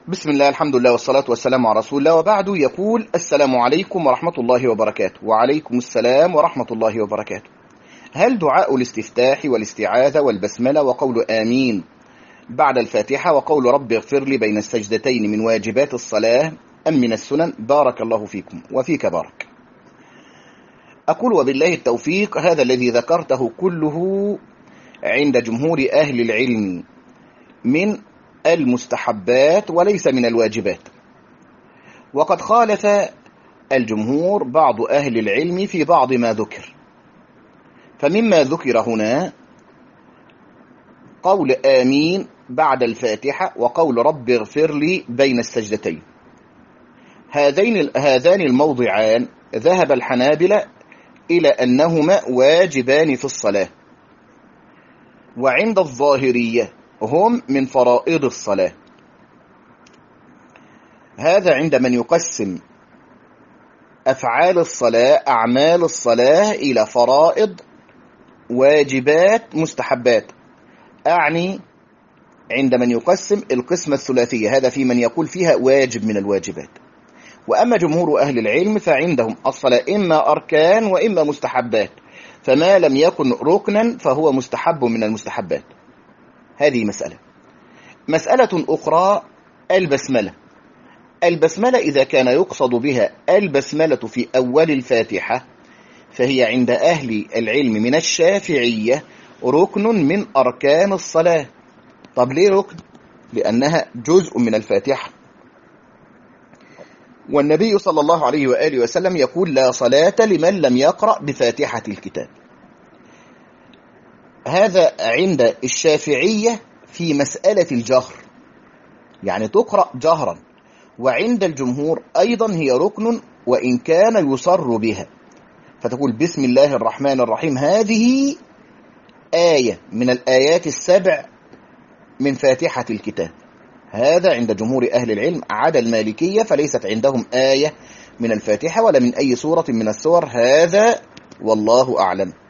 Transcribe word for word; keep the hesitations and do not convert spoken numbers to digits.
بسم الله، الحمد لله، والصلاة والسلام على رسول الله، وبعد. يقول: السلام عليكم ورحمة الله وبركاته. وعليكم السلام ورحمة الله وبركاته. هل دعاء الاستفتاح والاستعاذة والبسملة وقول آمين بعد الفاتحة وقول رب اغفر لي بين السجدتين من واجبات الصلاة أم من السنن؟ بارك الله فيكم وفيك بارك. أقول: وبالله التوفيق. هذا الذي ذكرته كله عند جمهور أهل العلم من المستحبات وليس من الواجبات، وقد خالف الجمهور بعض أهل العلم في بعض ما ذكر. فمما ذكر هنا قول آمين بعد الفاتحة وقول رب اغفر لي بين السجدتين. هذين هذان الموضعان ذهب الحنابلة إلى أنهما واجبان في الصلاة، وعند الظاهرية هم من فرائض الصلاة. هذا عند من يقسم أفعال الصلاة أعمال الصلاة إلى فرائض واجبات مستحبات، أعني عند من يقسم القسمة الثلاثية، هذا في من يقول فيها واجب من الواجبات. وأما جمهور أهل العلم فعندهم الصلاة إما أركان وإما مستحبات، فما لم يكن ركنا فهو مستحب من المستحبات. هذه مسألة. مسألة أخرى البسملة. البسملة إذا كان يقصد بها البسملة في أول الفاتحة فهي عند أهل العلم من الشافعية ركن من أركان الصلاة. طب ليه ركن؟ لأنها جزء من الفاتحة، والنبي صلى الله عليه وآله وسلم يقول: لا صلاة لمن لم يقرأ بفاتحة الكتاب. هذا عند الشافعية في مسألة الجهر، يعني تقرأ جهرا، وعند الجمهور أيضا هي ركن وإن كان يصر بها، فتقول بسم الله الرحمن الرحيم. هذه آية من الآيات السبع من فاتحة الكتاب. هذا عند جمهور أهل العلم، عدا المالكية فليست عندهم آية من الفاتحة ولا من أي سورة من السور. هذا والله أعلم.